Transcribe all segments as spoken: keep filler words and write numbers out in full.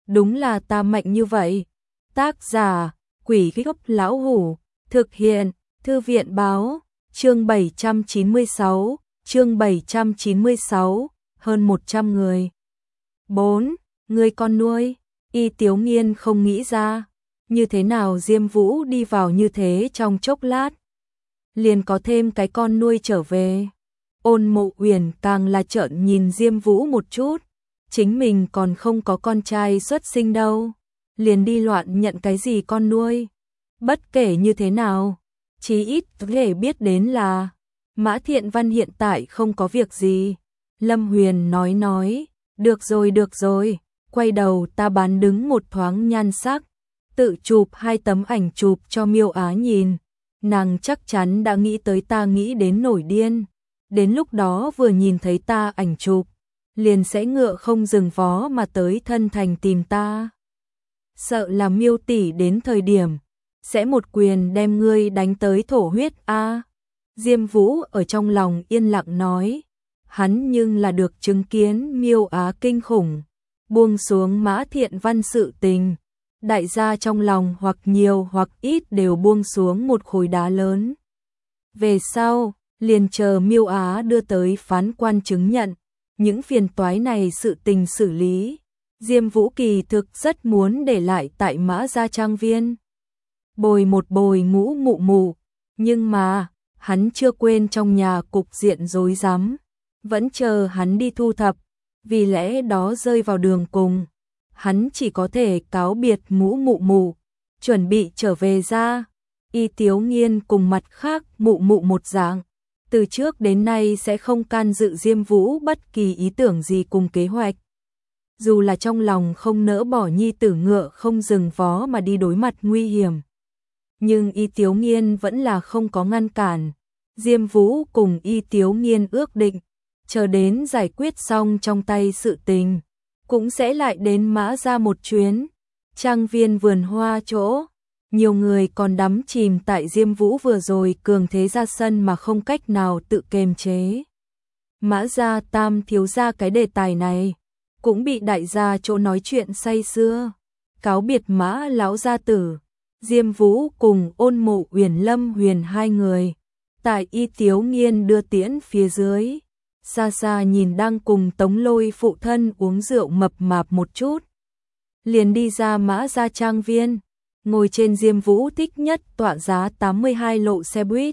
đúng là ta mạnh như vậy. Tác giả, Quỷ Gốc Lão Hủ, thực hiện, Thư viện Báo, chương bảy trăm chín mươi sáu, chương bảy trăm chín mươi sáu, hơn một trăm người. bốn. Người con nuôi, Y Tiếu Nghiên không nghĩ ra, như thế nào Diêm Vũ đi vào như thế trong chốc lát. Liền có thêm cái con nuôi trở về. Ôn Mộ Uyển càng là trợn nhìn Diêm Vũ một chút, chính mình còn không có con trai xuất sinh đâu, liền đi loạn nhận cái gì con nuôi. Bất kể như thế nào, chí ít có thể biết đến là Mã Thiện Văn hiện tại không có việc gì. Lâm Huyền nói nói, được rồi được rồi, quay đầu ta bán đứng một thoáng nhan sắc, tự chụp hai tấm ảnh chụp cho Miêu Á nhìn, nàng chắc chắn đã nghĩ tới ta nghĩ đến nổi điên, đến lúc đó vừa nhìn thấy ta ảnh chụp, liền sẽ ngựa không dừng vó mà tới thân thành tìm ta. Sợ là Miêu tỷ đến thời điểm sẽ một quyền đem ngươi đánh tới thổ huyết a. À. Diêm Vũ ở trong lòng yên lặng nói, hắn nhưng là được chứng kiến Miêu Á kinh khủng, buông xuống Mã Thiện Văn sự tình, đại gia trong lòng hoặc nhiều hoặc ít đều buông xuống một khối đá lớn. Về sau, liền chờ Miêu Á đưa tới phán quan chứng nhận, những phiền toái này sự tình xử lý. Diêm Vũ kỳ thực rất muốn để lại tại Mã gia trang viên, bồi một bồi ngũ mụ mụ, nhưng mà, hắn chưa quên trong nhà cục diện rối rắm, vẫn chờ hắn đi thu thập, vì lẽ đó rơi vào đường cùng, hắn chỉ có thể cáo biệt ngũ mụ mụ, chuẩn bị trở về ra. Y Tiếu Nghiên cùng mặt khác mụ mụ một dạng, từ trước đến nay sẽ không can dự Diêm Vũ bất kỳ ý tưởng gì cùng kế hoạch. Dù là trong lòng không nỡ bỏ nhi tử ngựa không dừng vó mà đi đối mặt nguy hiểm, nhưng Y Tiếu Nghiên vẫn là không có ngăn cản. Diêm Vũ cùng Y Tiếu Nghiên ước định, chờ đến giải quyết xong trong tay sự tình, cũng sẽ lại đến Mã gia một chuyến. Trang viên vườn hoa chỗ, nhiều người còn đắm chìm tại Diêm Vũ vừa rồi cường thế ra sân mà không cách nào tự kiềm chế. Mã gia tam thiếu gia cái đề tài này, cũng bị đại gia chỗ nói chuyện say sưa. Cáo biệt Mã lão gia tử, Diêm Vũ cùng Ôn Mộ Uyển Lâm Huyền hai người, tại Y Tiếu Nghiên đưa tiễn phía dưới, xa xa nhìn đang cùng Tống Lôi phụ thân uống rượu mập mạp một chút. Liền đi ra Mã gia trang viên, ngồi trên Diêm Vũ thích nhất tọa giá tám mươi hai lộ xe buýt.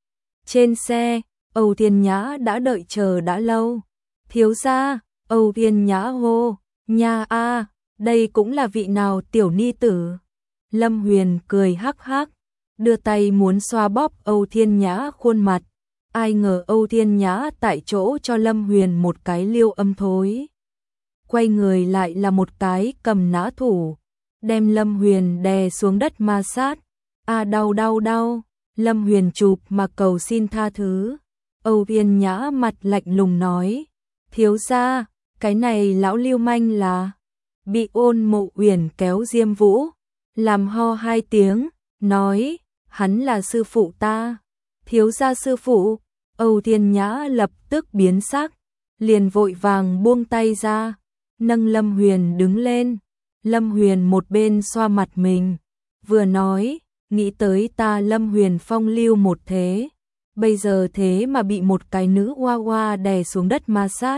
Trên xe, Âu Thiên Nhã đã đợi chờ đã lâu. Thiếu gia, Âu Thiên Nhã hô, nha a, đây cũng là vị nào tiểu ni tử. Lâm Huyền cười hắc hắc, đưa tay muốn xoa bóp Âu Thiên Nhã khuôn mặt. Ai ngờ Âu Thiên Nhã tại chỗ cho Lâm Huyền một cái liêu âm thối. Quay người lại là một cái cầm nã thủ, đem Lâm Huyền đè xuống đất ma sát. A à, đau đau đau, Lâm Huyền chụp mà cầu xin tha thứ. Âu Thiên Nhã mặt lạnh lùng nói, thiếu gia, cái này lão lưu manh là. Bị Ôn Mộ Uyển kéo Diêm Vũ, làm ho hai tiếng, nói, hắn là sư phụ ta. Thiếu gia sư phụ. Âu Thiên Nhã lập tức biến sắc, liền vội vàng buông tay ra, nâng Lâm Huyền đứng lên. Lâm Huyền một bên xoa mặt mình, vừa nói, nghĩ tới ta Lâm Huyền phong lưu một thế, bây giờ thế mà bị một cái nữ oa oa đè xuống đất ma sát.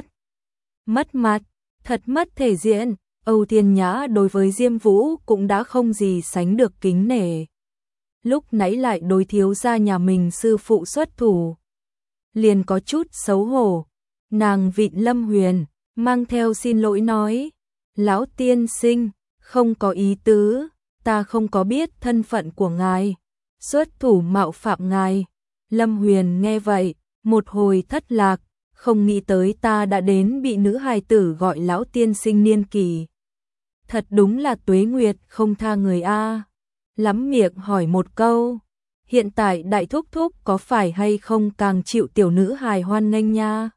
Mất mặt, thật mất thể diện. Âu Thiên Nhã đối với Diêm Vũ cũng đã không gì sánh được kính nể. Lúc nãy lại đối thiếu gia nhà mình sư phụ xuất thủ, liền có chút xấu hổ. Nàng vịn Lâm Huyền, mang theo xin lỗi nói, lão tiên sinh, không có ý tứ, ta không có biết thân phận của ngài, xuất thủ mạo phạm ngài. Lâm Huyền nghe vậy, một hồi thất lạc, không nghĩ tới ta đã đến bị nữ hài tử gọi lão tiên sinh niên kỳ. Thật đúng là tuế nguyệt không tha người a. Lắm miệng hỏi một câu, hiện tại đại thúc thúc có phải hay không càng chịu tiểu nữ hài hoan nghênh nha.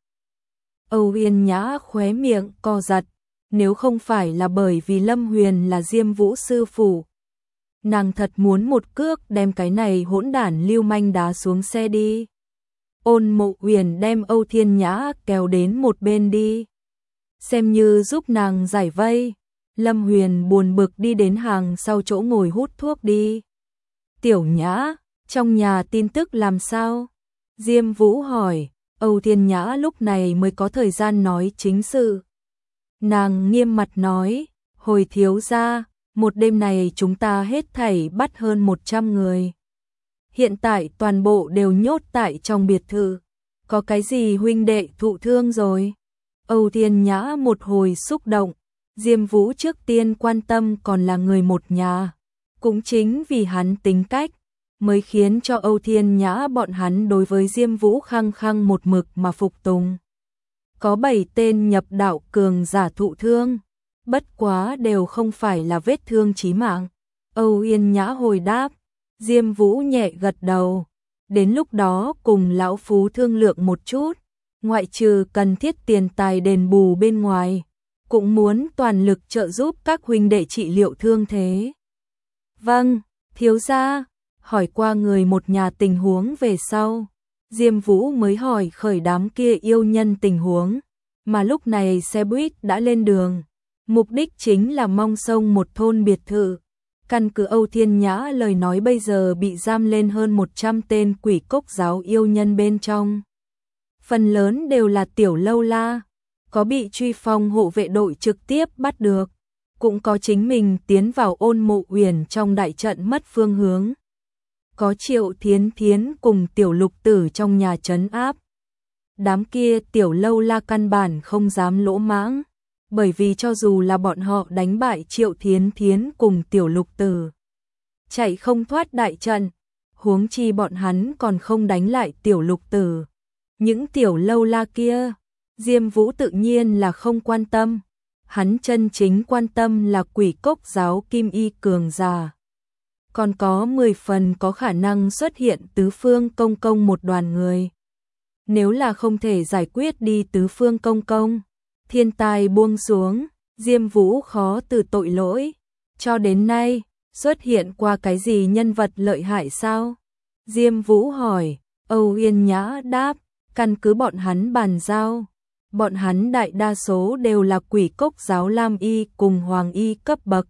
Âu Yên Nhã khóe miệng co giật, nếu không phải là bởi vì Lâm Huyền là Diêm Vũ sư phụ, nàng thật muốn một cước đem cái này hỗn đản lưu manh đá xuống xe đi. Ôn Mộ Uyển đem Âu Thiên Nhã kéo đến một bên đi, xem như giúp nàng giải vây. Lâm Huyền buồn bực đi đến hàng sau chỗ ngồi hút thuốc đi. Tiểu Nhã, trong nhà tin tức làm sao? Diêm Vũ hỏi. Âu Thiên Nhã lúc này mới có thời gian nói chính sự. Nàng nghiêm mặt nói, hồi thiếu gia, một đêm này chúng ta hết thảy bắt hơn một trăm người. Hiện tại toàn bộ đều nhốt tại trong biệt thự. Có cái gì huynh đệ thụ thương rồi? Âu Thiên Nhã một hồi xúc động. Diêm Vũ trước tiên quan tâm còn là người một nhà. Cũng chính vì hắn tính cách, mới khiến cho Âu Thiên Nhã bọn hắn đối với Diêm Vũ khăng khăng một mực mà phục tùng. Có bảy tên nhập đạo cường giả thụ thương, bất quá đều không phải là vết thương chí mạng. Âu Yên Nhã hồi đáp, Diêm Vũ nhẹ gật đầu. Đến lúc đó cùng lão phú thương lượng một chút, ngoại trừ cần thiết tiền tài đền bù bên ngoài, cũng muốn toàn lực trợ giúp các huynh đệ trị liệu thương thế. Vâng, thiếu gia. Hỏi qua người một nhà tình huống về sau, Diêm Vũ mới hỏi khởi đám kia yêu nhân tình huống, mà lúc này xe buýt đã lên đường, mục đích chính là mong sông một thôn biệt thự. Căn cứ Âu Thiên Nhã lời nói bây giờ bị giam lên hơn một trăm tên quỷ cốc giáo yêu nhân bên trong. Phần lớn đều là tiểu lâu la, có bị truy phong hộ vệ đội trực tiếp bắt được, cũng có chính mình tiến vào Ôn Mộ Uyển trong đại trận mất phương hướng. Có Triệu Thiến Thiến cùng tiểu lục tử trong nhà trấn áp. Đám kia tiểu lâu la căn bản không dám lỗ mãng, bởi vì cho dù là bọn họ đánh bại Triệu Thiến Thiến cùng tiểu lục tử, chạy không thoát đại trận, huống chi bọn hắn còn không đánh lại tiểu lục tử. Những tiểu lâu la kia, Diêm Vũ tự nhiên là không quan tâm, hắn chân chính quan tâm là quỷ cốc giáo kim y cường giả. Còn có mười phần có khả năng xuất hiện tứ phương công công một đoàn người. Nếu là không thể giải quyết đi tứ phương công công, thiên tai buông xuống, Diêm Vũ khó từ tội lỗi. Cho đến nay, xuất hiện qua cái gì nhân vật lợi hại sao? Diêm Vũ hỏi. Âu Yên Nhã đáp, căn cứ bọn hắn bàn giao, bọn hắn đại đa số đều là quỷ cốc giáo lam y cùng hoàng y cấp bậc.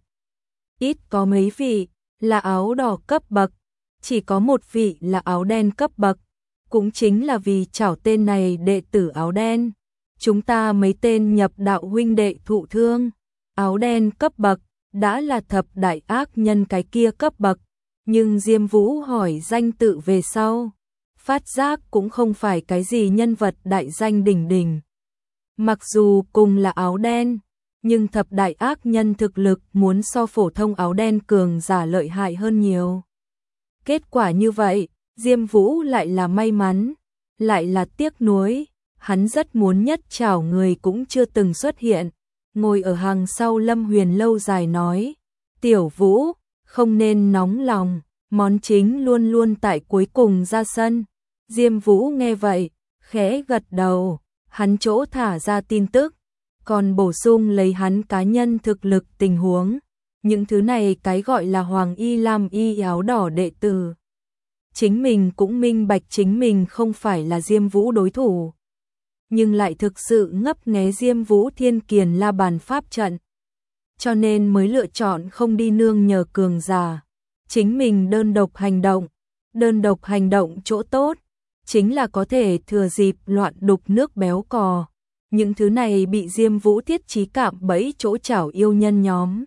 Ít có mấy vị là áo đỏ cấp bậc, chỉ có một vị là áo đen cấp bậc, cũng chính là vì chảo tên này đệ tử áo đen. Chúng ta mấy tên nhập đạo huynh đệ thụ thương, áo đen cấp bậc, đã là thập đại ác nhân cái kia cấp bậc, nhưng Diêm Vũ hỏi danh tự về sau, phát giác cũng không phải cái gì nhân vật đại danh đỉnh đỉnh. Mặc dù cùng là áo đen, nhưng thập đại ác nhân thực lực muốn so phổ thông áo đen cường giả lợi hại hơn nhiều. Kết quả như vậy, Diêm Vũ lại là may mắn, lại là tiếc nuối, hắn rất muốn nhất chảo người cũng chưa từng xuất hiện. Ngồi ở hàng sau Lâm Huyền lâu dài nói, Tiểu Vũ, không nên nóng lòng, món chính luôn luôn tại cuối cùng ra sân. Diêm Vũ nghe vậy, khẽ gật đầu, hắn chỗ thả ra tin tức, còn bổ sung lấy hắn cá nhân thực lực tình huống. Những thứ này cái gọi là Hoàng Y Lam Y áo đỏ đệ tử. Chính mình cũng minh bạch chính mình không phải là Diêm Vũ đối thủ, nhưng lại thực sự ngấp nghé Diêm Vũ thiên kiền la bàn pháp trận. Cho nên mới lựa chọn không đi nương nhờ cường giả, chính mình đơn độc hành động. Đơn độc hành động chỗ tốt, chính là có thể thừa dịp loạn đục nước béo cò. Những thứ này bị Diêm Vũ thiết trí cạm bẫy chỗ chảo yêu nhân nhóm,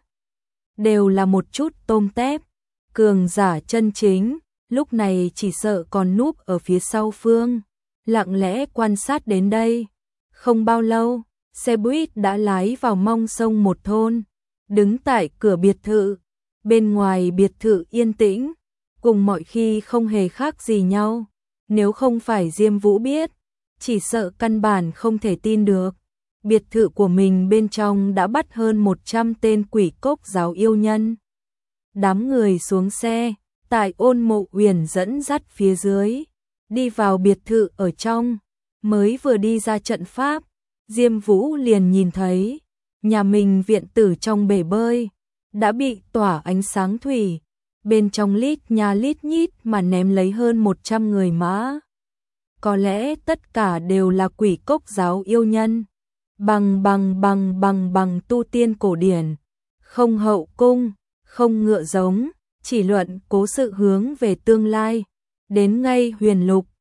đều là một chút tôm tép. Cường giả chân chính, lúc này chỉ sợ còn núp ở phía sau phương, lặng lẽ quan sát đến đây. Không bao lâu, xe buýt đã lái vào mong sông một thôn, đứng tại cửa biệt thự. Bên ngoài biệt thự yên tĩnh, cùng mọi khi không hề khác gì nhau. Nếu không phải Diêm Vũ biết, chỉ sợ căn bản không thể tin được. Biệt thự của mình bên trong đã bắt hơn một trăm tên quỷ cốc giáo yêu nhân. Đám người xuống xe, tại Ôn Mộ Uyển dẫn dắt phía dưới, đi vào biệt thự ở trong. Mới vừa đi ra trận pháp, Diêm Vũ liền nhìn thấy nhà mình viện tử trong bể bơi đã bị tỏa ánh sáng thủy, bên trong lít nhà lít nhít mà ném lấy hơn một trăm người mã. Có lẽ tất cả đều là quỷ cốc giáo yêu nhân, bằng bằng bằng bằng bằng tu tiên cổ điển, không hậu cung, không ngựa giống, chỉ luận cố sự hướng về tương lai. Đến ngay huyền lục,